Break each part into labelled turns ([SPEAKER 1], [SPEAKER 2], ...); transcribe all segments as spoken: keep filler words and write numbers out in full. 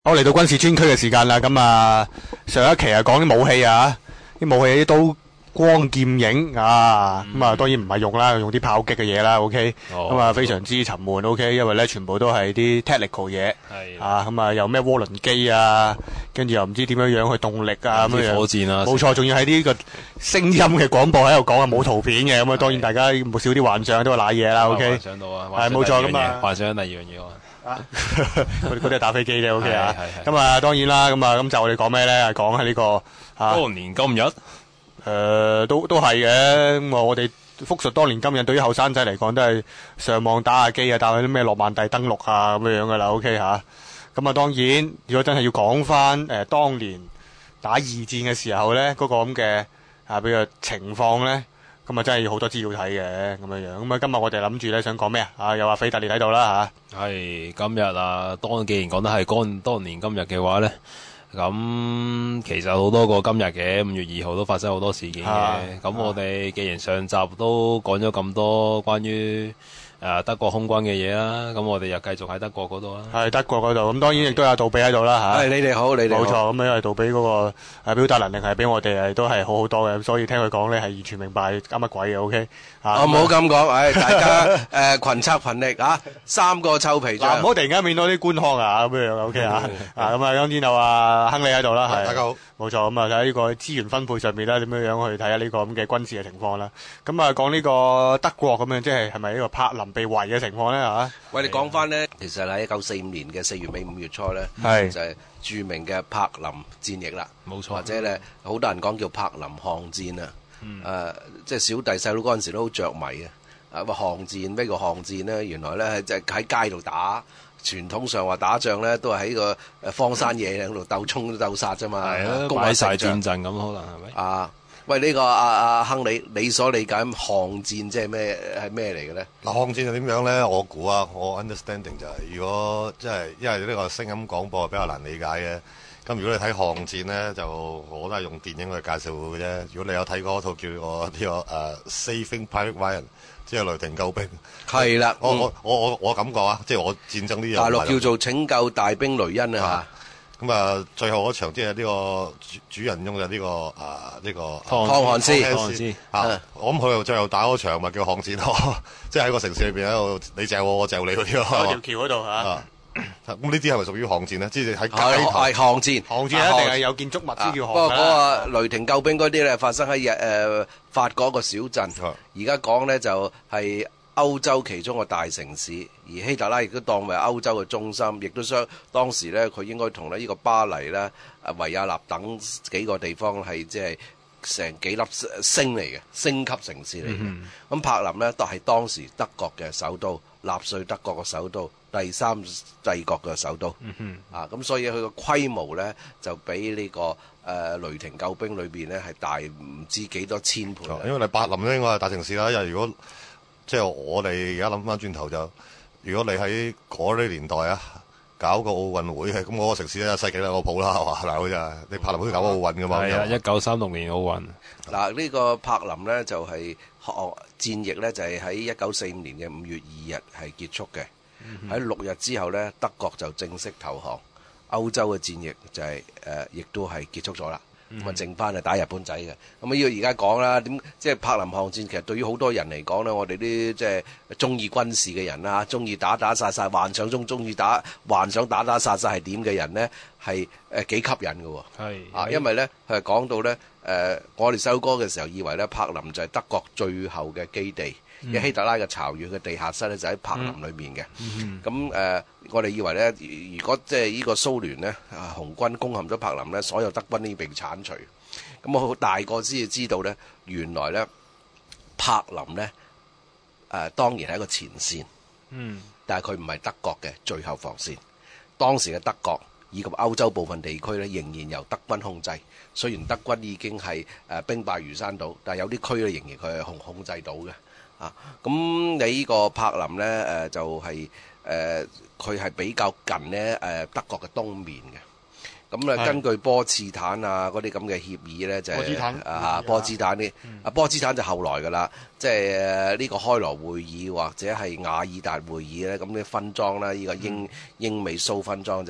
[SPEAKER 1] 好，嚟到軍事專區嘅時間啦，咁啊上一期啊講啲武器啊，啲武器啲刀光劍影啊，咁啊當然唔係用啦，用啲炮擊嘅嘢啦 ，OK，咁啊非常之沉悶 ，OK，因為咧全部都係啲 technical 嘢，啊咁啊有咩渦輪機啊，跟住又唔知點樣樣去動力啊咁樣樣，
[SPEAKER 2] 火箭啊，
[SPEAKER 1] 冇錯，仲要喺呢個聲音嘅廣播喺度講啊，冇圖片嘅，咁啊當然大家冇少啲幻想都係瀨嘢啦 ，OK，
[SPEAKER 2] 幻想到啊，
[SPEAKER 1] 係冇錯咁啊，
[SPEAKER 2] 幻想第二樣嘢啊。
[SPEAKER 1] 啊！嗰啲係打飛機啫，OK 啊！咁啊，當然啦，咁啊，咁就我哋講咩咧？講喺呢個啊，
[SPEAKER 2] 當年今日，
[SPEAKER 1] 誒，都都係嘅。咁啊，我哋復述當年今日，對於後生仔嚟講，都係上網打下機啊，打下啲咩諾曼第登陸啊咁樣樣噶啦，OK 吓。咁啊，當然，如果真係要講翻誒當年打二戰嘅時候咧，嗰個咁嘅啊，比如情況咧。咁啊，真係要好多資料睇嘅咁樣樣。咁啊，今日我哋諗住咧想講咩啊？啊，又話斐特烈喺度啦嚇。
[SPEAKER 2] 係今日啊，當既然講得係當當年今日嘅話咧，咁其實好多個今日嘅五月二號都發生好多事件嘅。咁、啊、我哋既然上集都講咗咁多關於誒德國空軍嘅嘢啦，咁我哋又繼續喺德國嗰度啦。係
[SPEAKER 1] 德國嗰度，咁當然亦都有杜比喺度啦嚇。
[SPEAKER 3] 係你哋好，你哋好。
[SPEAKER 1] 冇錯，咁因為杜比嗰個誒表達能力係比我哋係都係好好多嘅，所以聽佢講咧係完全明白啱乜鬼嘅 ，OK。
[SPEAKER 3] 我唔好咁講，誒大家誒群策群力啊，三個臭皮匠。
[SPEAKER 1] 唔好突然間變到啲官腔啊咁樣，OK 啊。啊咁啊，當然就話亨利喺度啦，係。
[SPEAKER 3] 大家好。
[SPEAKER 1] 冇錯，咁啊睇呢個資源分配上面啦，點樣樣去睇下呢個咁嘅軍事嘅情況啦。咁啊講呢個德國咁樣，即係係咪呢個柏林被圍嘅情況咧嚇？
[SPEAKER 3] 喂，你講翻咧，其實喺一九四五年嘅四月尾五月初咧，就係著名嘅柏林戰役啦。
[SPEAKER 2] 冇錯，
[SPEAKER 3] 或者咧好多人講叫柏林巷戰啊。
[SPEAKER 2] 嗯。
[SPEAKER 3] 誒，即係小弟細佬嗰陣時都好着迷嘅。啊，話巷戰咩叫巷戰咧？原來咧係就係喺街度打。傳統上話打仗咧，都係喺個誒荒山野嶺度鬥衝鬥殺啫嘛，
[SPEAKER 2] 係啊，擺晒戰陣咁可能係咪？
[SPEAKER 3] 啊，喂，呢、這個阿阿亨利，你所理解巷戰即係咩係咩嚟嘅咧？
[SPEAKER 4] 嗱，巷戰係點樣咧？我估啊，我 understanding 就係、是，如果即係因為呢個聲音廣播比較難理解嘅，咁如果你睇巷戰咧，就我都係用電影去介紹嘅啫。如果你有睇過一套叫我呢、這個誒、uh, Saving Private Ryan。即係雷霆救兵，
[SPEAKER 3] 係啦。
[SPEAKER 4] 我我我我我感覺啊，即係我戰爭呢樣。
[SPEAKER 3] 大陸叫做拯救大兵雷恩啊嚇。
[SPEAKER 4] 咁啊，最後嗰場即係呢個主主人翁嘅呢個啊呢個
[SPEAKER 3] 湯漢斯。湯
[SPEAKER 4] 漢斯啊，我諗佢又最後打嗰場咪叫巷戰咯，即係喺個城市裏邊喺度你嚼我，我嚼你嗰啲咯。
[SPEAKER 1] 喺條橋嗰度嚇。
[SPEAKER 4] 咁呢啲係咪屬於巷戰咧？即係喺街頭。
[SPEAKER 3] 係巷戰。
[SPEAKER 1] 巷戰一定係有建築物先叫巷。不
[SPEAKER 3] 過嗰個雷霆救兵嗰啲咧，發生喺日誒法國一個小鎮。而家講咧就係歐洲其中個大城市，而希特拉亦都當為歐洲嘅中心，亦都相當時咧佢應該同咧呢個巴黎咧、啊維也納等幾個地方係即係成幾粒星嚟嘅星級城市嚟嘅。咁、嗯、柏林咧都係當時德國嘅首都，納粹德國嘅首都。第三帝國嘅首都，嗯、啊咁所以佢個規模咧就比呢、這個誒、呃、雷霆救兵裏邊咧係大唔知幾多千倍。
[SPEAKER 4] 因為你柏林咧應該係大城市啦，因為如果即係我哋而家諗翻轉頭就，如果你喺嗰啲年代啊搞個奧運會嘅，咁嗰個城市咧世紀兩個譜啦，係嘛？嗱，好似你柏林好似搞個奧運噶嘛？
[SPEAKER 2] 係啊，一九三六年奧運。
[SPEAKER 3] 嗱，呢個柏林咧就係、是、戰役咧就係喺一九四五年嘅五月二日係結束嘅。喺六日之後咧，德國就正式投降，歐洲嘅戰役就係、是、誒，亦、呃、都係結束咗啦。咁啊，剩翻係打日本仔嘅。咁啊，要而家講啦，點即係柏林巷戰，其實對於好多人嚟講咧，我哋啲即係中意軍事嘅人啦，中意打打殺殺，幻想中中意打，幻想打打殺殺係點嘅人咧，係誒幾吸引嘅。係啊，因為咧佢係講到咧誒、呃，我哋收歌嘅時候以為咧柏林就係德國最後嘅基地。嘅、嗯、希特拉嘅巢穴嘅地下室咧就喺柏林裏面嘅，咁、嗯、誒、嗯呃、我哋以為咧，如果即係呢個蘇聯咧啊紅軍攻陷咗柏林咧，所有德軍都已經被剷除。咁我好大個先至知道咧，原來咧柏林咧誒、呃、當然係一個前線，嗯，但係佢唔係德國嘅最後防線。當時嘅德國以及歐洲部分地區咧仍然由德軍控制。雖然德軍已經係誒兵敗如山倒，但係有啲區咧仍然佢係控控制到嘅。啊，咁你呢個柏林咧，誒、呃、就係誒佢係比較近咧誒、呃、德國嘅東面嘅。咁咧根據波茨坦啊嗰啲咁嘅協議咧，就係、是、啊波茨坦啲啊、嗯、波茨坦就後來噶啦，即係呢個開羅會議或者係雅爾達會議咧，咁啲分贓啦，呢、這個英、嗯、英美蘇分贓就係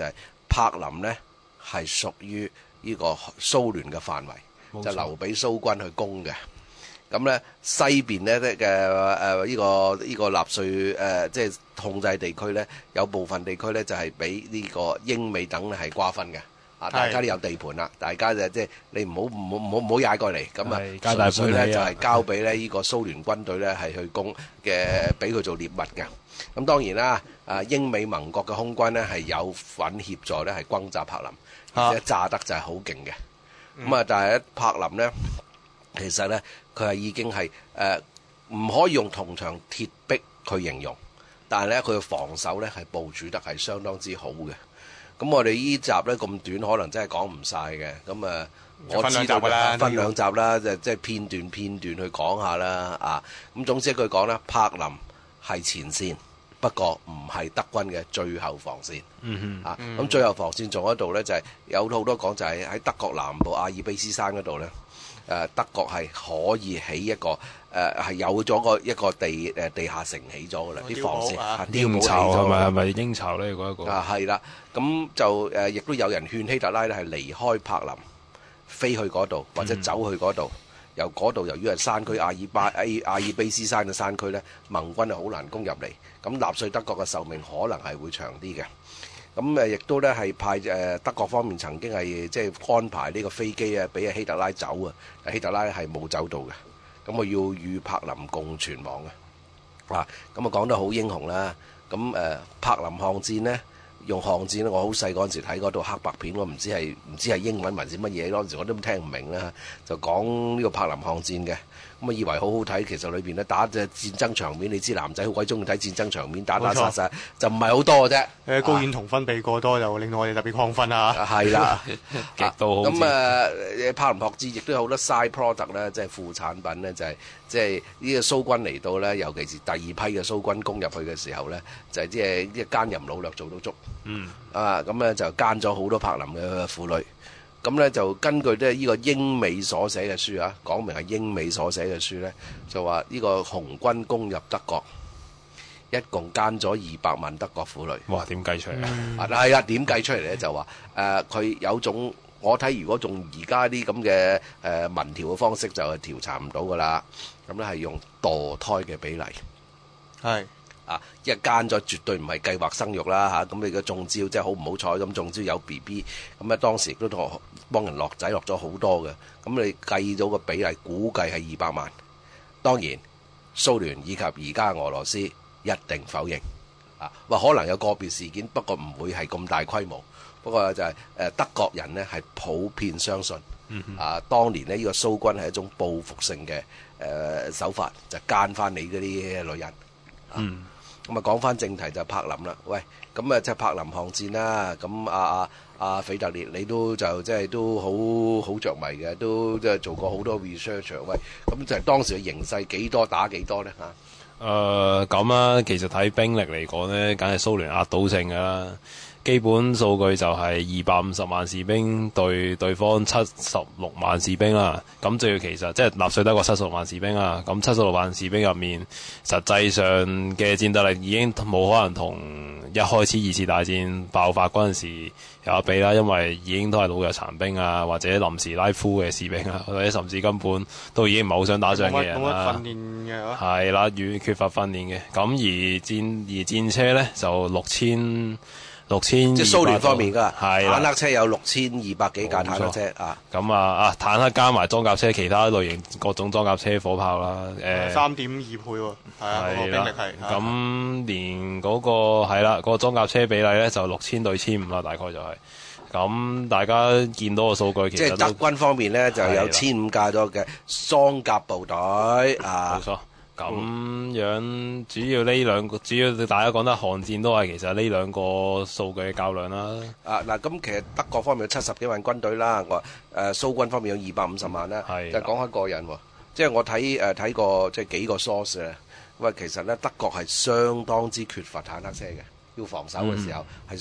[SPEAKER 3] 柏林呢係屬於呢個蘇聯嘅範圍，就留俾蘇軍去攻嘅。咁咧西邊咧嘅誒呢個呢個納粹誒即係控制地區咧，有部分地區咧就係俾呢個英美等咧係瓜分嘅。啊，大家都有地盤啦，大家就即係你唔好唔好唔好唔好踩過嚟，咁啊純粹咧就係交俾咧呢個蘇聯軍隊咧係去攻嘅，俾佢做獵物嘅。咁當然啦，啊英美盟國嘅空軍咧係有份協助咧係轟炸柏林，而且炸得就係好勁嘅。咁啊，但係喺柏林咧，其實咧佢係已經係誒唔可以用銅牆鐵壁去形容，但係咧佢嘅防守咧係部署得係相當之好嘅。咁我哋呢集咧咁短，可能真係講唔晒嘅。咁啊，我知道啦，分兩集啦，就即係片段片段去講下啦。啊，咁總之一句講啦，柏林係前線，不過唔係德軍嘅最後防線。嗯哼。啊，咁最後防線仲喺度咧，就係有好多講，就係喺德國南部阿爾卑斯山嗰度咧。誒，德國係可以起一個誒，係有咗個一個地誒地下城起咗噶啦，啲防線。
[SPEAKER 2] 英巢係咪係咪英巢咧？嗰一個
[SPEAKER 3] 啊，係啦，咁就誒，亦都有人勸希特拉咧係離開柏林，飛去嗰度或者走去嗰度。由嗰度由於係山區阿爾巴阿阿爾卑斯山嘅山區咧，盟軍係好難攻入嚟。咁納粹德國嘅壽命可能係會長啲嘅。咁誒，亦都咧係派誒德國方面曾經係即係安排呢個飛機啊，俾希特拉走啊，希特拉係冇走到嘅。咁我要與柏林共存亡嘅。啊，咁啊講得好英雄啦。咁誒柏林抗戰呢，用抗戰咧，我好細嗰陣時睇嗰套黑白片，我唔知係唔知係英文還是乜嘢，嗰陣時我都聽唔明啦。就講呢個柏林抗戰嘅。咁啊以為好好睇，其實裏邊咧打隻戰爭場面，你知男仔好鬼中意睇戰爭場面，打打殺殺就唔係好多嘅啫。誒
[SPEAKER 1] 睾丸同分泌過多就令到我哋特別亢奮啊！
[SPEAKER 3] 係啦，
[SPEAKER 2] 極度好。
[SPEAKER 3] 咁誒柏林抗戰亦都有好多 side product 咧，即係副產品咧，就係即係呢個蘇軍嚟到咧，尤其是第二批嘅蘇軍攻入去嘅時候咧，就係即係啲奸淫擄掠做到足。嗯。啊，咁咧就奸咗好多柏林嘅婦女。咁咧就根據咧呢個英美所寫嘅書啊，講明係英美所寫嘅書咧，就話呢個紅軍攻入德國，一共奸咗二百萬德國婦女。
[SPEAKER 2] 哇！點計出嚟啊？
[SPEAKER 3] 啊係啊，點計出嚟咧？就話誒，佢、呃、有種我睇，如果仲而家啲咁嘅誒民調嘅方式，就係調查唔到噶啦。咁咧係用墮胎嘅比例係。啊！一奸咗絕對唔係計劃生育啦嚇，咁你嘅中招即係好唔好彩咁中招有 B B， 咁咧當時亦都同幫人落仔落咗好多嘅，咁你計咗個比例估計係二百萬。當然蘇聯以及而家俄羅斯一定否認啊，話可能有個別事件，不過唔會係咁大規模。不過就係誒德國人呢係普遍相信啊，當年呢呢個蘇軍係一種報復性嘅誒手法，就奸翻你嗰啲女人。嗯。咁啊，講翻正題就柏林啦。喂，咁啊，即係柏林抗戰啦。咁阿阿阿腓特烈，你都就即係都好好著迷嘅，都即係做過好多 research。喂，咁就係當時嘅形勢幾多打幾多咧嚇？
[SPEAKER 2] 誒咁啊，其實睇兵力嚟講咧，梗係蘇聯壓倒性㗎啦。基本數據就係二百五十萬士兵對對方七十六萬士兵啦。咁最其實即係納粹德國七十六萬士兵啦。咁七十六萬士兵入面，實際上嘅戰鬥力已經冇可能同一開始二次大戰爆發嗰陣時有得比啦。因為已經都係老弱殘兵啊，或者臨時拉夫嘅士兵啊，或者甚至根本都已經唔係好想打仗嘅人啦。
[SPEAKER 1] 冇乜訓練嘅
[SPEAKER 2] 係啦，越缺乏訓練嘅。咁而戰而戰車咧就六千。六千
[SPEAKER 3] 即係蘇聯方面㗎，
[SPEAKER 2] 係
[SPEAKER 3] 坦克車有六千二百幾架坦克車啊！
[SPEAKER 2] 咁啊啊，坦克加埋裝甲車，其他類型各種裝甲車、火炮啦，誒
[SPEAKER 1] 三點二倍喎，係啊，個兵力係。
[SPEAKER 2] 咁連嗰個係啦，嗰個裝甲車比例咧就六千對千五啦，大概就係。咁大家見到個數據，其實
[SPEAKER 3] 即係德軍方面咧就有千五架咗嘅裝甲部隊啊，
[SPEAKER 2] 冇錯。咁樣主要呢兩個，主要大家講得韓戰都係其實呢兩個數據嘅較量啦。
[SPEAKER 3] 啊嗱，咁其實德國方面有七十幾萬軍隊啦，我誒蘇軍方面有二百五十萬啦。係就講開個人喎，即係我睇誒睇過即係幾個 source 咧，喂，其實咧德國係相當之缺乏坦克車嘅，要防守嘅時候係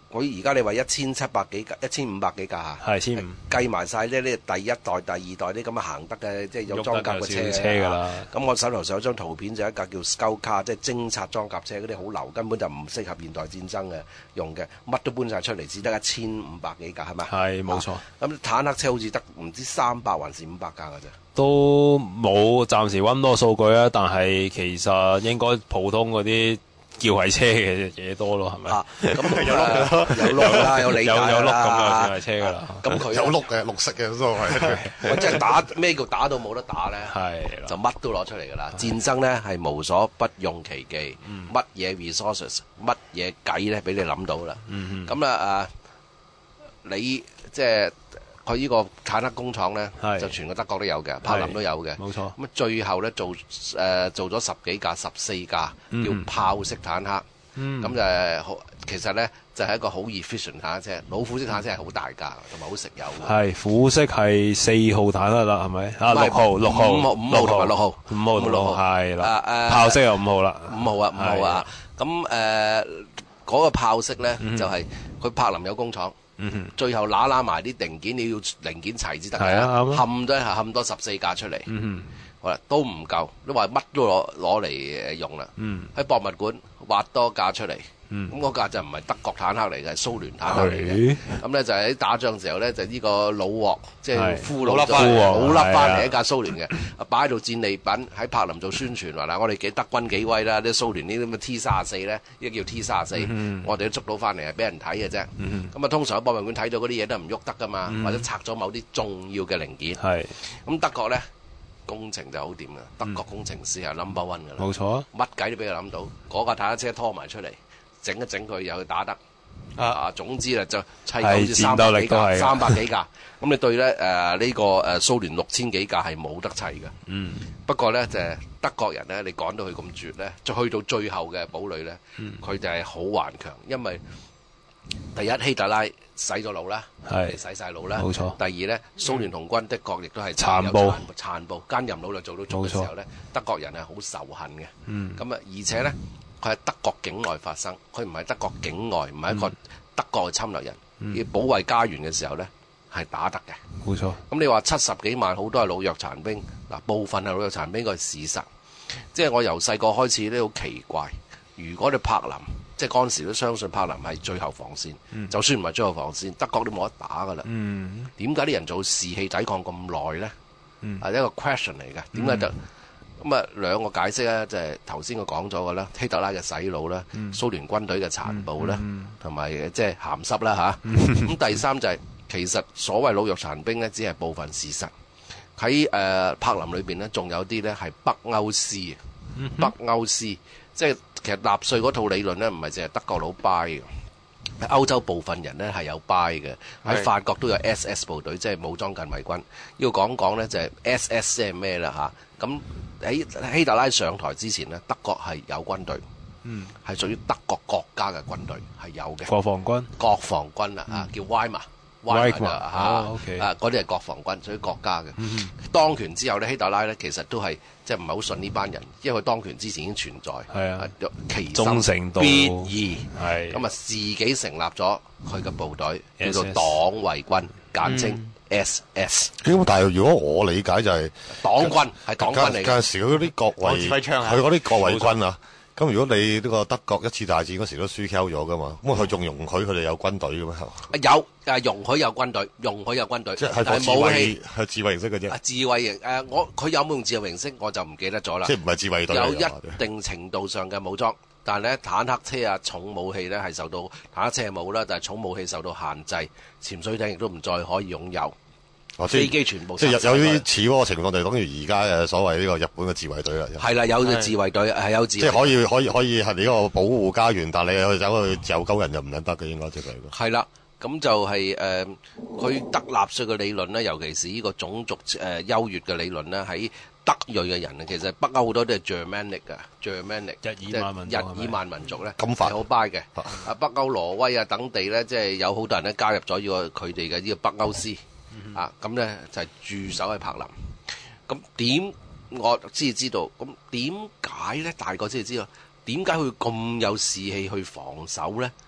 [SPEAKER 3] 佢而家你話一千七百幾架，一千五百幾架嚇，
[SPEAKER 2] 係千五
[SPEAKER 3] 計埋晒呢呢第一代、第二代啲咁嘅行得嘅，即係有裝甲嘅車
[SPEAKER 2] 車㗎啦。
[SPEAKER 3] 咁我手頭上有張圖片就係一架叫 Scout Car，即係偵察裝甲車嗰啲好流，根本就唔適合現代戰爭嘅用嘅，乜都搬晒出嚟，只得一千五百幾架係咪？
[SPEAKER 2] 係冇錯。
[SPEAKER 3] 咁坦克車好似得唔知三百還是五百架㗎啫。
[SPEAKER 2] 都冇暫時揾多數據啊，但係其實應該普通嗰啲叫係車嘅嘢多咯，係咪？
[SPEAKER 3] 啊，咁有碌有碌啦，有理解啦，
[SPEAKER 2] 有有碌咁就叫係車㗎啦。
[SPEAKER 3] 咁佢
[SPEAKER 4] 有綠嘅綠色嘅都係。
[SPEAKER 3] 喂，即係打咩叫打到冇得打咧？
[SPEAKER 2] 係
[SPEAKER 3] 就乜都攞出嚟㗎啦！戰爭咧係無所不用其技，乜嘢 resources，乜嘢計咧俾你諗到啦。咁啦誒，你即係佢呢個坦克工廠咧，就全個德國都有嘅，柏林都有嘅。
[SPEAKER 2] 冇錯。
[SPEAKER 3] 咁最後咧做誒做咗十幾架、十四架叫炮式坦克。咁就係好，其實咧就係一個好 efficient 坦克車。老虎式坦克車係好大架，同埋好食油。
[SPEAKER 2] 係虎式係四號坦克啦，係咪？啊六號、六號、
[SPEAKER 3] 五號、五號同埋六號、
[SPEAKER 2] 五號、六號係啦。
[SPEAKER 3] 誒誒，
[SPEAKER 2] 炮式又五號啦。
[SPEAKER 3] 五號啊，五號啊。咁誒嗰個炮式咧就係佢柏林有工廠。嗯、最後揦揦埋啲零件，你要零件齊至得嘅，冚都係冚多十四架出嚟。嗯、好啦，都唔夠，你話乜都攞攞嚟用啦。喺、嗯、博物館挖多架出嚟，咁嗰、嗯、架就唔係德國坦克嚟嘅，係蘇聯坦克嚟嘅。咁咧就喺打仗時候咧，就呢個老鑊，即係俘虜咗老笠翻嚟一架蘇聯嘅，擺喺度戰利品喺柏林做宣傳話嗱，我哋幾德軍幾威啦，啲蘇聯呢啲咁嘅 T 三十四咧，呢個叫 T 三十四，我哋都捉到翻嚟係俾人睇嘅啫。咁、嗯、啊，通常喺博物館睇到嗰啲嘢都唔喐得噶嘛，嗯、或者拆咗某啲重要嘅零件。係咁德國咧工程就好掂噶，德國工程師係 number one 噶啦，冇錯，乜計都俾佢諗到，嗰架坦克車拖埋出嚟。整一整佢又去打得啊！總之咧就砌到好似三百幾架，三百幾架。咁你對咧誒呢個誒蘇聯六千幾架係冇得砌嘅。嗯。不過咧就係德國人咧，你講到佢咁絕咧，就去到最後嘅堡壘咧，佢就係好頑強，因為第一希特拉洗咗腦啦，係洗曬腦啦，冇錯。第二咧蘇聯紅軍的確亦都係殘暴、殘暴奸淫擄掠做到足嘅時候咧，德國人係好仇恨嘅。嗯。咁啊，而且咧。佢喺德國境內發生，佢唔係德國境外，唔係一個德國嘅侵略人，要、嗯、保衛家園嘅時候呢，係打得嘅。冇錯。咁你話七十幾萬好多係老弱殘兵，嗱部分係老弱殘兵，個係事實。即係我由細個開始都好奇怪，如果你柏林，即係嗰陣時都相信柏林係最後防線，嗯、就算唔係最後防線，德國都冇得打噶啦。點解啲人做士氣抵抗咁耐呢？係、嗯、一個 question 嚟嘅，點解就？咁啊，兩個解釋咧，就係頭先我講咗嘅啦，希特拉嘅洗腦啦，嗯、蘇聯軍隊嘅殘暴啦，同埋即係鹹濕啦嚇。咁、嗯、第三就係、是、其實所謂老弱殘兵咧，只係部分事實。喺誒、呃、柏林裏邊咧，仲有啲咧係北歐師，嗯、北歐師即係其實納粹嗰套理論咧，唔係淨係德國佬 buy 嘅。喺歐洲部分人咧係有 buy 嘅，喺法國都有 S S 部隊，即係武裝近衛軍。要講講咧就係 S S 即係咩啦嚇？咁喺希特拉上台之前咧，德國係有軍隊，嗯，係屬於德國國家嘅軍隊係有嘅。國防軍，國防軍啦啊，叫 Weimar。威嚇啊！嗰啲係國防軍，屬於國家嘅。嗯、當權之後咧，希特拉咧其實都係即係唔係好信呢班人，因為佢當權之前已經存在。係啊，其心必異。係咁啊，自己成立咗佢嘅部隊，叫做黨衛軍，簡稱 S S。
[SPEAKER 4] 咁但係如果我理解就係
[SPEAKER 3] 黨軍係黨軍嚟嘅。嗰陣
[SPEAKER 4] 時嗰啲國衛，佢嗰啲國衛軍啊。咁如果你呢個德國一次大戰嗰時都輸 Q 咗噶嘛，咁佢仲容許佢哋有軍隊嘅咩？
[SPEAKER 3] 有誒，容許有軍隊，容許有軍隊，
[SPEAKER 4] 即係係武器係自衛形式嘅啫。
[SPEAKER 3] 自衛型誒，我佢有冇用自衛形式我就唔記得咗啦。
[SPEAKER 4] 即係唔係自衛隊？
[SPEAKER 3] 有一定程度上嘅武裝，但係咧坦克車啊、重武器咧係受到坦克車係冇啦，但係重武器受到限制，潛水艇亦都唔再可以擁有。
[SPEAKER 4] 哦、
[SPEAKER 3] 飛機全部
[SPEAKER 4] 即係有有啲似嗰個情況，就等於而家嘅所謂呢個日本嘅自衛隊啦。
[SPEAKER 3] 係啦，有自衛隊係有自衛隊，
[SPEAKER 4] 即係可以可以可以係你嗰個保護家園，但係你去走去就鳩人就唔撚得嘅，應該即係。
[SPEAKER 3] 係啦，咁就係、是、誒，佢、呃、德納粹嘅理論咧，尤其是呢個種族誒、呃、優越嘅理論咧，喺德裔嘅人啊，其實北歐好多都係 Germanic 嘅 Germanic 日耳曼民族，日耳曼民族咧係好 buy 嘅。啊，北歐挪威啊等地咧，即係有好多人咧加入咗呢個佢哋嘅呢個北歐師。啊，咁咧就係駐守喺柏林。咁點我先至知道？咁點解咧？大個先至知道點解佢咁有士氣去防守咧？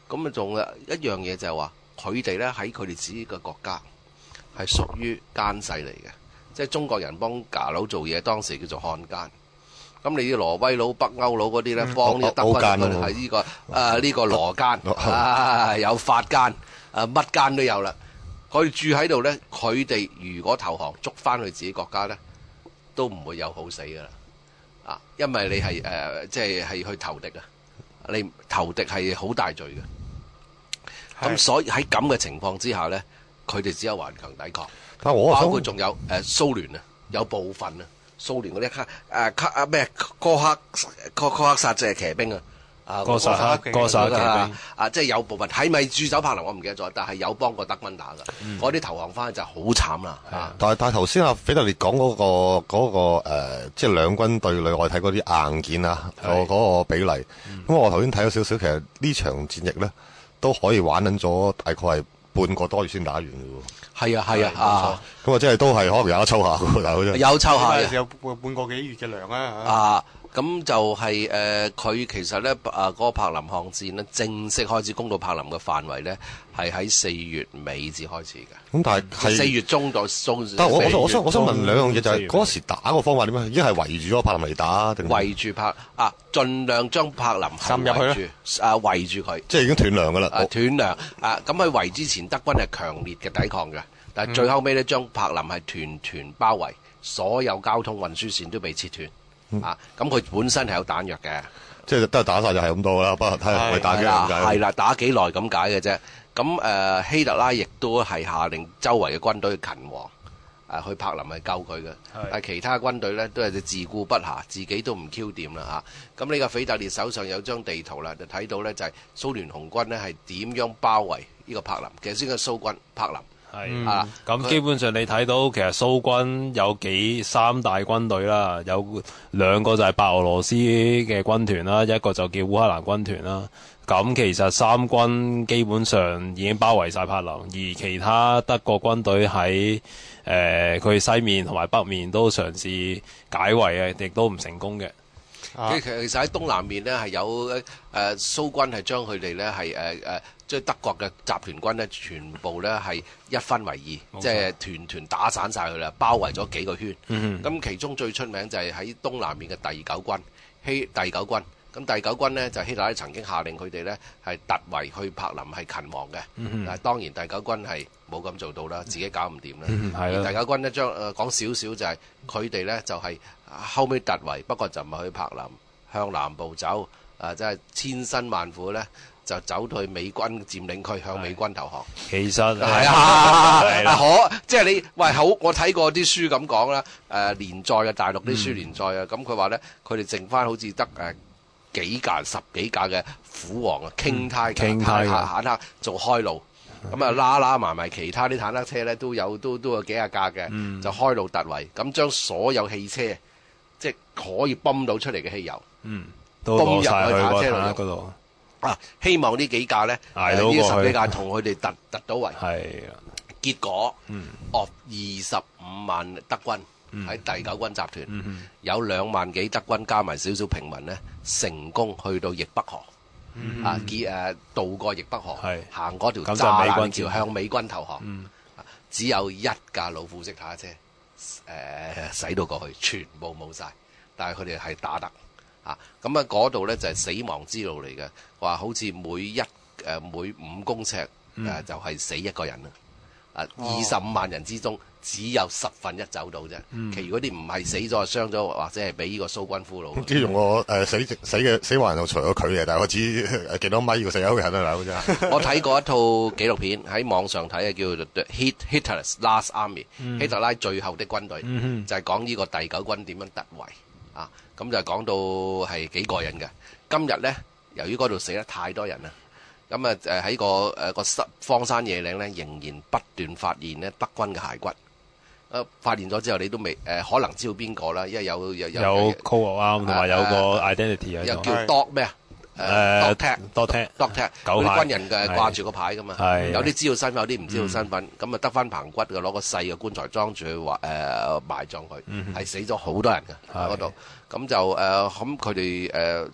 [SPEAKER 3] 咁啊仲有一樣嘢就係話，佢哋咧喺佢哋自己嘅國家係屬於奸細嚟嘅，即係中國人幫假佬做嘢，當時叫做漢奸。咁你啲挪威佬、北歐佬嗰啲咧，幫啲德軍佢係呢個誒呢個羅奸啊，有法奸啊，乜奸都有啦。佢住喺度咧，佢哋如果投降捉翻去自己國家咧，都唔會有好死噶啦。啊，因為你係誒即係係去投敵啊，你投敵係好大罪嘅。咁所以喺咁嘅情況之下咧，佢哋只有頑強抵抗。
[SPEAKER 4] 但我
[SPEAKER 3] 包括仲有誒蘇聯啊，有部分啊。蘇聯嗰啲卡誒卡啊咩哥克哥哥克薩即係騎兵啊，啊
[SPEAKER 2] 哥薩克哥薩克騎兵
[SPEAKER 3] 啊，即係有部分係咪駐守柏林我唔記得咗，但係有幫過德軍打㗎。嗰啲投降翻就好慘啦。
[SPEAKER 4] 但係但係頭先阿腓特烈講嗰個嗰個誒，即係兩軍對壘，我睇嗰啲硬件啊，嗰嗰個比例。咁我頭先睇咗少少，其實呢場戰役咧都可以玩緊咗大概係半個多月先打完嘅喎。
[SPEAKER 3] 係啊係啊啊！
[SPEAKER 4] 咁啊，即係都係可能有得抽下嘅，大佬真係
[SPEAKER 3] 有抽下嘅，
[SPEAKER 1] 有半半個幾月嘅糧啊！
[SPEAKER 3] 啊，咁就係、是、誒，佢、呃、其實咧啊，嗰、那個柏林抗戰咧正式開始攻到柏林嘅範圍咧，係喺四月尾至開始嘅。
[SPEAKER 4] 咁但係係
[SPEAKER 3] 四月中到中。
[SPEAKER 4] 但係我我我想我想問兩樣嘢，就係嗰時打個方法點樣？已經係圍住咗柏林嚟打定
[SPEAKER 3] 圍住柏啊？盡量將柏林
[SPEAKER 1] 滲入去
[SPEAKER 3] 住啊，圍住佢。
[SPEAKER 4] 即係已經斷糧㗎啦。
[SPEAKER 3] 啊，斷糧啊！咁喺圍之前，德軍係強烈嘅抵抗嘅。但係最後尾咧，將柏林係團團包圍，所有交通運輸線都被切斷、嗯、啊！咁佢本身係有彈藥嘅，
[SPEAKER 4] 即係都係打晒就係咁多啦，不過睇下佢打幾耐咁解。
[SPEAKER 3] 係啦，打幾耐咁解嘅啫。咁誒、呃，希特拉亦都係下令周圍嘅軍隊勤王誒去柏林係救佢嘅，但係其他軍隊咧都係自顧不暇，自己都唔 Q 掂啦嚇。咁呢個腓特烈手上有張地圖啦，就睇到咧就係蘇聯紅軍咧係點樣包圍呢個柏林。其實先係蘇軍柏林。
[SPEAKER 2] 係、
[SPEAKER 3] 嗯、啊，
[SPEAKER 2] 咁基本上你睇到其實蘇軍有幾三大軍隊啦，有兩個就係白俄羅斯嘅軍團啦，一個就叫烏克蘭軍團啦。咁其實三軍基本上已經包圍晒柏林，而其他德國軍隊喺誒佢西面同埋北面都嘗試解圍嘅，亦都唔成功嘅。
[SPEAKER 3] 啊、其實喺東南面呢，係有誒、呃、蘇軍係將佢哋呢係誒誒即係德國嘅集團軍呢，全部呢係一分為二，即係團團打散晒佢啦，包圍咗幾個圈。咁、嗯、其中最出名就係喺東南面嘅第九軍希第九軍。咁第九軍呢，就希特拉曾經下令佢哋呢係突圍去柏林係勤王嘅。嗯、但係當然第九軍係冇咁做到啦，自己搞唔掂啦。
[SPEAKER 2] 嗯、
[SPEAKER 3] 而第九軍呢，將誒講少少就係佢哋呢就係、是、後尾突圍，不過就唔係去柏林，向南部走。誒即係千辛萬苦呢，就走到去美軍佔領區，向美軍投降。
[SPEAKER 2] 其實
[SPEAKER 3] 係啊，可即係你喂好，我睇過啲書咁講啦。誒、呃、連載嘅大陸啲書連載啊，咁佢話呢，佢哋剩翻好似得誒幾架十幾架嘅虎王啊，傾胎嘅坦克坦克做開路，咁啊拉拉埋埋其他啲坦克車咧都有都都有幾廿架嘅，嗯、就開路突圍，咁將所有汽車即係可以泵到出嚟嘅汽油，
[SPEAKER 2] 嗯，
[SPEAKER 3] 泵入去坦克車
[SPEAKER 2] 嗰度
[SPEAKER 3] 啊！希望呢幾架咧，呢十幾架同佢哋突突到圍，
[SPEAKER 2] 係
[SPEAKER 3] 結果，
[SPEAKER 2] 嗯，
[SPEAKER 3] 哦二十五萬德軍。喺第九軍集團、嗯、有兩萬幾德軍加埋少少平民呢，成功去到易北河，嗯、啊結誒渡過易北河，行嗰條炸彈橋向美軍投降。嗯、只有一架老虎式坦克車誒駛到過去，全部冇晒。但係佢哋係打得啊！咁啊嗰度呢就係死亡之路嚟嘅，話好似每一誒、呃、每五公尺誒、嗯呃、就係、是、死一個人啊！啊二十五萬人之中。只有十分一走到啫，嗯、其餘嗰啲唔係死咗、傷咗，或者係俾呢個蘇軍俘虜。
[SPEAKER 4] 即係用我誒死死嘅死亡人數除咗佢嘅，但係我知誒幾多米要死一個人啊！嗱，真
[SPEAKER 3] 我睇過一套紀錄片喺網上睇嘅，叫做 Hit Hitler's Last Army，、嗯、希特拉最後的軍隊，嗯、就係講呢個第九軍點樣突圍啊！咁就講到係幾過癮嘅。今日咧，由於嗰度死得太多人啦。咁啊誒喺個誒個荒山野嶺咧，仍然不斷發現咧德軍嘅骸骨。誒發現咗之後，你都未誒、呃、可能知道邊個啦，因為有有有
[SPEAKER 2] 有 call 啱，同埋有個 identity
[SPEAKER 3] 又叫 dog 咩啊？誒 dog tag
[SPEAKER 2] dog tag
[SPEAKER 3] dog tag 嗰啲軍人嘅掛住個牌噶嘛，有啲知道身份，有啲唔知道身份，咁啊得翻棚骨嘅，攞個細嘅棺材裝住去話誒埋葬佢，係、嗯、死咗好多人嘅喺嗰度。咁就誒咁佢哋誒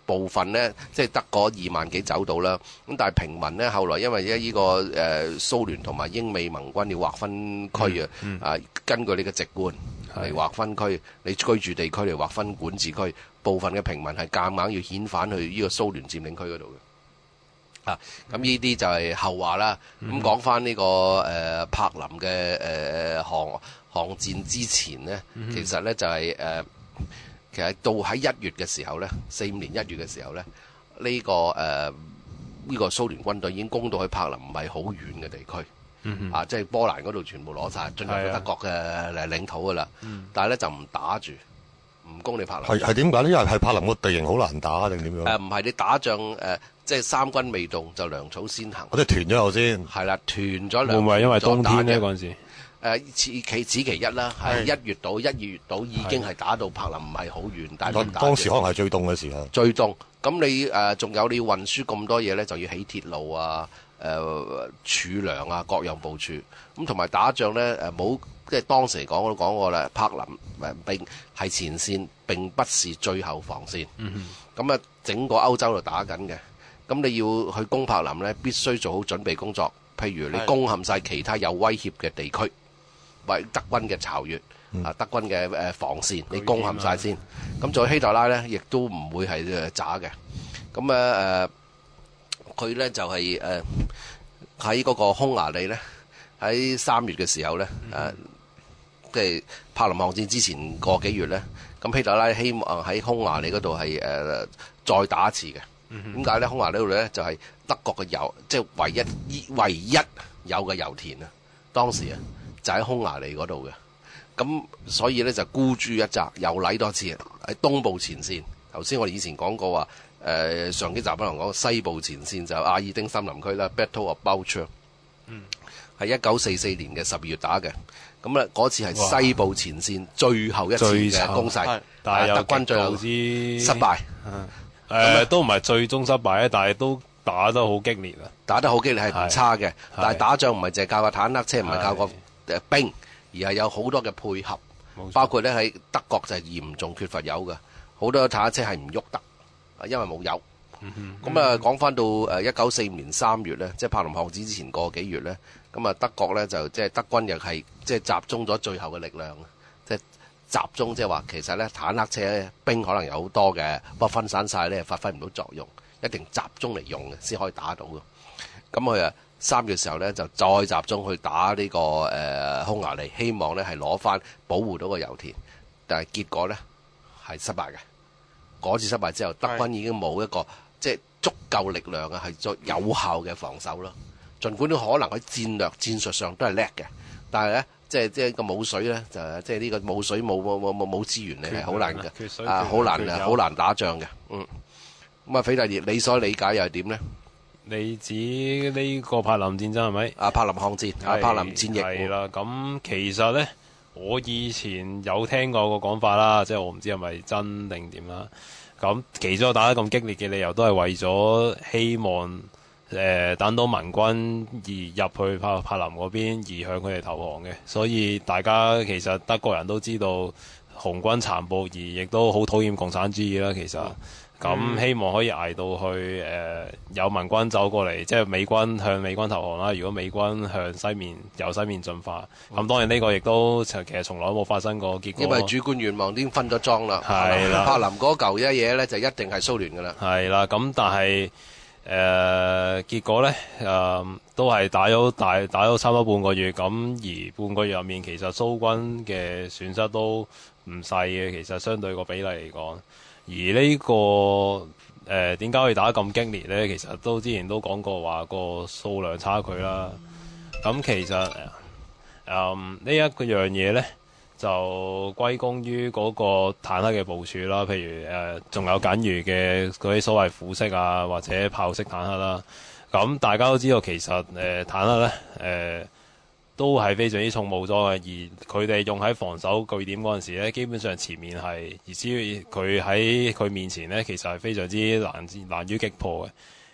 [SPEAKER 3] 部分呢，即係得嗰二萬幾走到啦。咁但係平民呢，後來因為呢個誒、呃、蘇聯同埋英美盟軍要劃分區啊，
[SPEAKER 2] 嗯嗯、
[SPEAKER 3] 啊根據你嘅籍貫嚟劃分區，你居住地區嚟劃分管治區，部分嘅平民係夾硬要遣返去呢個蘇聯佔領區嗰度嘅。啊，咁呢啲就係後話啦。咁講翻呢個誒、呃、柏林嘅誒航航戰之前呢，嗯、其實呢就係、是、誒、呃，其實到喺一月嘅時候呢，四五年一月嘅時候呢，呢、這個誒呢、呃這個蘇聯軍隊已經攻到去柏林唔係好遠嘅地區，嗯、啊，即係波蘭嗰度全部攞晒，進入咗德國嘅領土噶啦。嗯、但係呢就唔打住。唔攻你柏林
[SPEAKER 4] 係係點解呢？因為係柏林個地形好難打定點樣？
[SPEAKER 3] 誒唔係你打仗誒、呃，即係三軍未動就糧草先行。
[SPEAKER 4] 我哋團咗後先。係
[SPEAKER 3] 啦，團咗糧。
[SPEAKER 2] 會唔會因為冬天呢？嗰陣時？誒、
[SPEAKER 3] 呃，此其此其一啦，係一月到一二月到已經係打到柏林唔係好遠，但係
[SPEAKER 4] 當時可能係最凍嘅時候。
[SPEAKER 3] 最凍，咁你誒仲、呃、有你要運輸咁多嘢咧，就要起鐵路啊、誒、呃、儲糧啊，各樣部署。咁同埋打仗咧誒冇。呃即係當時嚟講，我都講過啦，柏林誒並係前線，並不是最後防線。咁啊、嗯，整個歐洲度打緊嘅。咁你要去攻柏林呢，必須做好準備工作。譬如你攻陷晒其他有威脅嘅地區，為德軍嘅巢穴啊，嗯、德軍嘅誒防線，你攻陷晒先。咁做希特拉呢，亦都唔會係誒渣嘅。咁啊誒，佢、呃、呢就係誒喺嗰個匈牙利呢，喺三月嘅時候呢。誒、嗯。即係柏林抗戰之前個幾月呢，咁希特拉希望喺匈牙利嗰度係誒再打一次嘅。點解呢？匈牙利嗰度呢，就係、是、德國嘅油，即、就、係、是、唯一唯一有嘅油田啊！當時啊就喺匈牙利嗰度嘅。咁所以呢，就孤注一擲，又嚟多次喺東部前線。頭先我哋以前講過話，誒、呃、上幾集可能講西部前線就阿爾丁森林區啦 ，Battle of Bulge。嗯，係一九四四年嘅十二月打嘅。咁咧嗰次係西部前線最後一次嘅攻勢，
[SPEAKER 2] 但係
[SPEAKER 3] 德軍最後
[SPEAKER 2] 之
[SPEAKER 3] 失敗。
[SPEAKER 2] 誒都唔係最終失敗，但係都打得好激烈啊！
[SPEAKER 3] 打得好激烈係唔差嘅，但係打仗唔係淨係靠個坦克車，唔係靠個誒兵，而係有好多嘅配合，包括咧喺德國就係嚴重缺乏油嘅，好多坦克車係唔喐得，因為冇油。咁啊，講翻到誒一九四五年三月咧，即係柏林抗戰之前個幾月咧。咁啊，德國咧就即係德軍又係即係集中咗最後嘅力量，即係集中即係話其實咧坦克車兵可能有好多嘅，不過分散晒咧發揮唔到作用，一定集中嚟用嘅先可以打到嘅。咁佢啊三月時候咧就再集中去打呢、這個誒、呃、匈牙利，希望咧係攞翻保護到個油田，但係結果咧係失敗嘅。嗰次失敗之後，德軍已經冇一個即係足夠力量啊，係做有效嘅防守咯。儘管都可能喺戰略戰術上都係叻嘅，但係咧，即係即係個冇水咧，就即係呢個冇水冇冇冇冇冇資源咧，係好難嘅，啊好難啊，好難打仗嘅。嗯，咁啊，斐達熱，你所理解又係點咧？
[SPEAKER 2] 你指呢個柏林戰爭係咪？
[SPEAKER 3] 啊，柏林抗戰，啊柏林戰役
[SPEAKER 2] 係啦。咁其實咧，我以前有聽過個講法啦，即係我唔知係咪真定點啦。咁其中打得咁激烈嘅理由都係為咗希望。誒、呃、等到盟軍而入去柏柏林嗰邊，而向佢哋投降嘅，所以大家其實德國人都知道紅軍殘暴，而亦都好討厭共產主義啦。其實咁、嗯、希望可以捱到去誒、呃、有盟軍走過嚟，即係美軍向美軍投降啦。如果美軍向西面由西面進化，咁、嗯、當然呢個亦都其實從來冇發生過。結果
[SPEAKER 3] 因為主觀願望已經分咗莊啦。係啦，柏林嗰嚿一嘢咧就一定係蘇聯噶啦。
[SPEAKER 2] 係啦，咁但係。誒、呃、結果咧，誒、呃、都係打咗大打咗差唔多半個月，咁而半個月入面，其實蘇軍嘅損失都唔細嘅，其實相對個比例嚟講。而呢、這個誒點解可以打得咁激烈咧？其實都之前都講過話個數量差距啦。咁其實誒、呃、呢一個樣嘢咧。就歸功於嗰個坦克嘅部署啦，譬如誒，仲、呃、有僅餘嘅嗰啲所謂虎式啊，或者炮式坦克啦。咁大家都知道，其實誒、呃、坦克咧誒、呃、都係非常之重武裝嘅，而佢哋用喺防守據點嗰陣時咧，基本上前面係，而至於佢喺佢面前咧，其實係非常之難難於擊破嘅。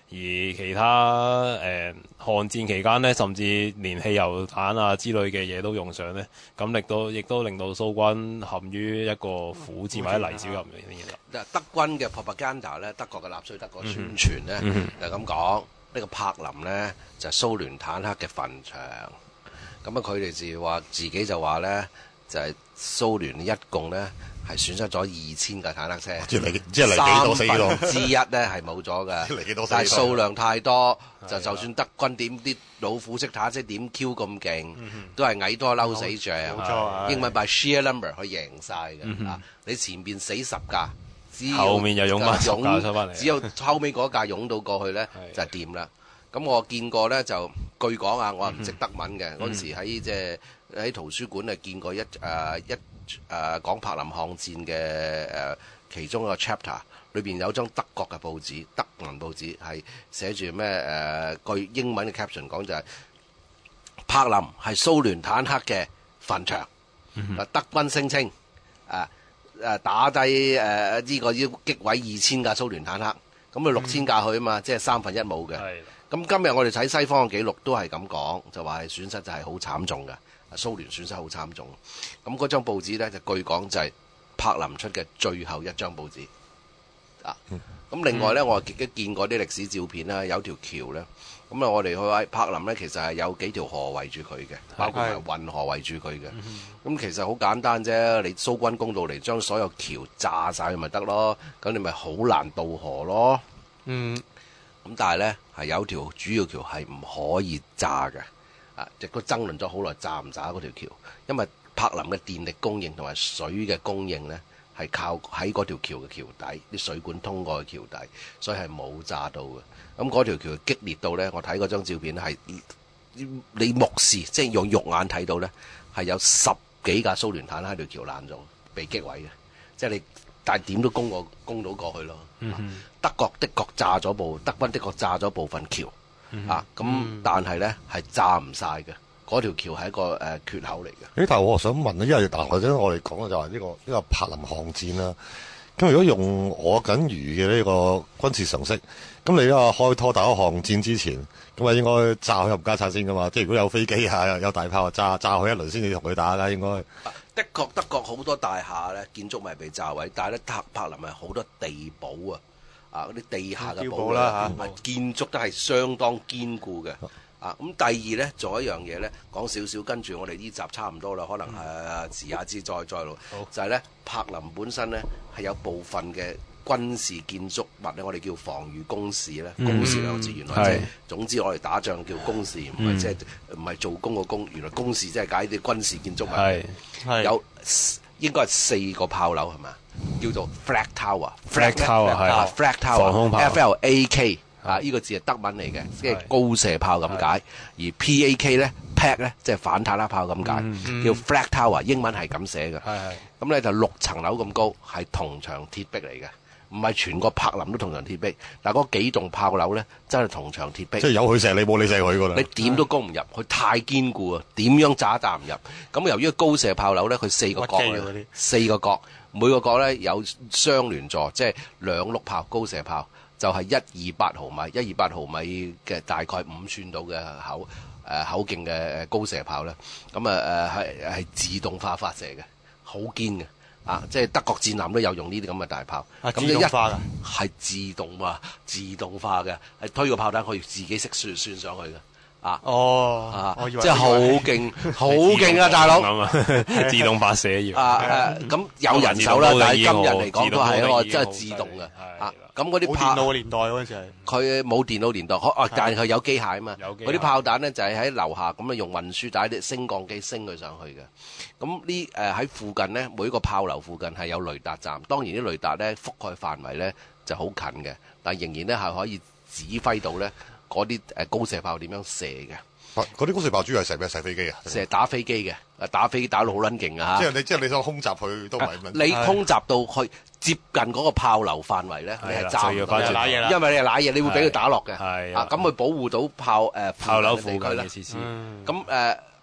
[SPEAKER 2] 而其他誒、呃、韓戰期間呢，甚至連汽油彈啊之類嘅嘢都用上呢，咁亦都亦都令到蘇軍陷於一個苦戰或者泥沼入面嘅。
[SPEAKER 3] 德軍嘅 propaganda 咧，德國嘅納粹德國宣傳咧、嗯、就咁講，呢、呢個柏林咧就係、蘇聯坦克嘅墳場。咁啊，佢哋就話自己就話咧，就係、是、蘇聯一共咧係損失咗二千架坦克車，
[SPEAKER 4] 即係嚟即係嚟幾多死咯？
[SPEAKER 3] 三分之一咧係冇咗嘅，但係數量太多，就就算德軍點啲老虎式坦克車點 Q 咁勁，都係矮多嬲死象。英文 by sheer number 去贏晒嘅、嗯、啊！你前邊死十架，只要
[SPEAKER 2] 後面又湧翻十架出翻嚟，
[SPEAKER 3] 只有後尾嗰架湧到過去咧就係掂啦。咁我見過咧，就據講啊，我唔識德文嘅，嗰、嗯、陣時喺即係喺圖書館啊見過一誒、呃、一誒、呃、講柏林抗戰嘅誒、呃、其中一個 chapter， 裏邊有張德國嘅報紙，德文報紙係寫住咩誒句英文嘅 caption 講就係、是、柏林係蘇聯坦克嘅墳場，嗯、德軍聲稱誒誒打低誒呢、呃這個要擊毀二千架蘇聯坦克，咁佢六千架去啊嘛，嗯、即係三分一冇嘅。咁今日我哋睇西方嘅記錄都係咁講，就話係損失就係好慘重嘅，蘇聯損失好慘重。咁嗰張報紙咧就據講就係柏林出嘅最後一張報紙。啊，咁另外咧我亦都見過啲歷史照片啦，有條橋咧，咁啊我哋去喺柏林咧其實係有幾條河圍住佢嘅，包括係運河圍住佢嘅。咁其實好簡單啫，你蘇軍攻到嚟將所有橋炸晒咪得咯，咁你咪好難渡河咯。嗯。咁但係咧係有條主要橋係唔可以炸嘅，啊，亦都爭論咗好耐炸唔炸嗰條橋，因為柏林嘅電力供應同埋水嘅供應咧係靠喺嗰條橋嘅橋底，啲水管通過嘅橋底，所以係冇炸到嘅。咁嗰條橋激烈到咧，我睇嗰張照片係你目視，即係用肉眼睇到咧，係有十幾架蘇聯坦克喺條橋爛咗，被擊毀嘅，即係你。但係點都攻過攻到過去咯。嗯、德國的確炸咗部，德軍的確炸咗部分橋、嗯、啊。咁、嗯、但係咧係炸唔晒嘅，嗰條橋係一個誒、呃、缺口嚟嘅。誒，
[SPEAKER 4] 但係我想問咧，因為嗱，或者我哋講嘅就係呢、呢個呢、呢個柏林抗戰啦。咁如果用我僅餘嘅呢個軍事常識，咁你啊開拖打開抗戰之前，咁啊應該炸佢冚家鏟先噶嘛？即係如果有飛機啊，有大炮炸炸佢一輪先至同佢打㗎，應該。
[SPEAKER 3] 的確，德國好多大廈咧，建築物被炸毀，但係咧，柏柏林係好多地堡啊，啊嗰啲地下嘅堡啦嚇，建築都係相當堅固嘅。啊，咁第二咧，做一樣嘢咧，講少少，跟住我哋呢集差唔多啦，可能誒遲下至再再錄，就係咧，柏林本身咧係有部分嘅軍事建築物咧，我哋叫防禦工事咧，工事兩個字原來即係總之我哋打仗叫工事，唔係即係唔係做工個工，原來工事即係解啲軍事建築物，有應該係四個炮樓係嘛，叫做 Flak Tower，Flak
[SPEAKER 2] Tower 係
[SPEAKER 3] Flak Tower，防空炮 F L A K。啊！呢、這個字係德文嚟嘅，即係高射炮咁解。而 P A K 咧 ，Pack 咧，即係反坦克炮咁解，嗯、叫 Flak Tower，英文係咁寫嘅。咁咧就六層樓咁高，係銅牆鐵壁嚟嘅，唔係全個柏林都銅牆鐵壁。但係嗰幾棟炮樓咧，真係銅牆鐵壁。即
[SPEAKER 4] 係有佢射你，冇你射佢噶啦。
[SPEAKER 3] 你點都攻唔入，佢太堅固啊！點樣炸都炸唔入。咁由於高射炮樓咧，佢四個角，四個角，每個角咧有雙聯座，即係兩碌炮高射炮。就係一二八毫米，一二八毫米嘅大概五寸到嘅口誒、呃、口徑嘅高射炮咧，咁啊誒係係自動化發射嘅，好堅嘅啊！即係德國戰艦都有用呢啲咁嘅大炮，咁、啊、自動化嘅係自動化，自動化嘅係推個炮彈可以自己識算算上去嘅。啊哦啊，即係好勁，好勁啊，大佬！
[SPEAKER 2] 自動發射要
[SPEAKER 3] 啊誒，咁有人手啦，但係今日嚟講都係一個真係自動嘅啊。咁嗰啲炮
[SPEAKER 1] 冇電腦年代嗰陣時係
[SPEAKER 3] 佢冇電腦年代，可但係佢有機械啊嘛。嗰啲炮彈咧就係喺樓下咁啊，用運輸帶啲升降機升佢上去嘅。咁呢誒喺附近咧，每個炮樓附近係有雷達站。當然啲雷達咧覆蓋範圍咧就好近嘅，但係仍然咧係可以指揮到咧。嗰啲誒高射炮點樣射嘅？
[SPEAKER 4] 嗰啲高射炮主要係射咩？射飛機啊？
[SPEAKER 3] 射打飛機嘅，打飛機打到好撚勁啊！
[SPEAKER 4] 即係你即係你想空襲佢都唔係問題。
[SPEAKER 3] 你空襲到去接近嗰個炮樓範圍咧，你係炸唔到嘅，因為你係揦嘢，你會俾佢打落嘅。係啊，咁佢保護到炮誒
[SPEAKER 2] 炮樓附近嘅設施。
[SPEAKER 3] 咁誒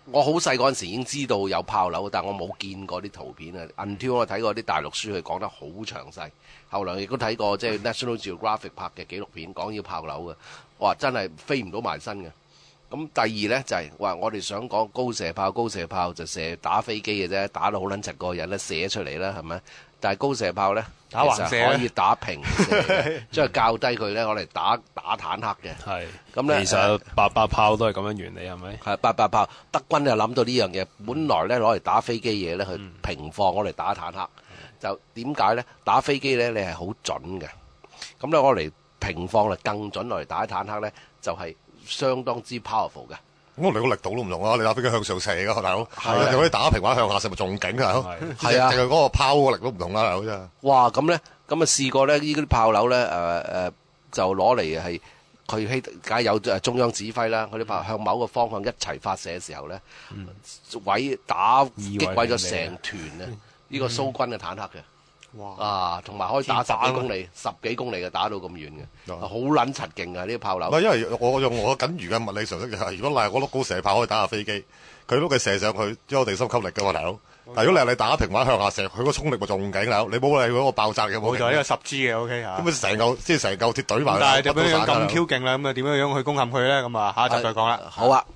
[SPEAKER 3] 我好細嗰陣時已經知道有炮樓，但我冇見過啲圖片啊。until 我睇過啲大陸書，佢講得好詳細。後來亦都睇過即係 National Geographic 拍嘅紀錄片，講要炮樓嘅，哇！真係飛唔到埋身嘅。咁第二呢，就係、是、話我哋想講高射炮，高射炮就射打飛機嘅啫，打到好撚柒個人咧射出嚟啦，係咪？但係高射炮咧，
[SPEAKER 1] 打橫射
[SPEAKER 3] 可以打平射，即係較低佢咧，我嚟打打坦克嘅。
[SPEAKER 2] 係
[SPEAKER 3] 咁咧，
[SPEAKER 2] 其實八八炮都係咁樣原理，係咪？
[SPEAKER 3] 係八八炮，德軍就諗到呢樣嘢，本來咧攞嚟打飛機嘢咧，去平放攞嚟打坦克。嗯、就點解咧？打飛機咧，你係好準嘅。咁咧，攞嚟平放嚟更準攞嚟打坦克咧，就係、是、相當之 powerful 嘅。
[SPEAKER 4] 咁我哋個力度都唔同啊！你打飛機向上射㗎，大佬，你可以打平或者向下射，咪仲勁啊！係啊，淨係嗰個拋個力都唔同啦，大佬真係。哇！咁咧，咁啊試過咧，呢啲炮樓咧，誒、呃、誒，就攞嚟係佢希，梗係有誒中央指揮啦。佢啲炮向某個方向一齊發射嘅時候咧，毀、嗯、打擊毀咗成團啊！呢個蘇軍嘅坦克嘅。哇！啊，同埋可以打十幾公里、十幾公里嘅打到咁遠嘅，好撚柒勁啊！呢啲炮樓。唔係，因為我用我僅餘嘅物理常識就係，如果嗱我碌高射炮可以打下飛機，佢碌嘅射上去，因為地心吸力㗎嘛，大佬。但如果你係你打平或者向下射，佢個衝力咪仲勁啦！你冇理嗰個爆炸嘅冇。冇就呢個十 G 嘅 OK 嚇。咁啊成嚿即係成嚿鐵懟埋。但係點樣樣咁 Q 勁啦？咁啊點樣樣去攻陷佢咧？咁啊下一集再講啦。
[SPEAKER 3] 好啊。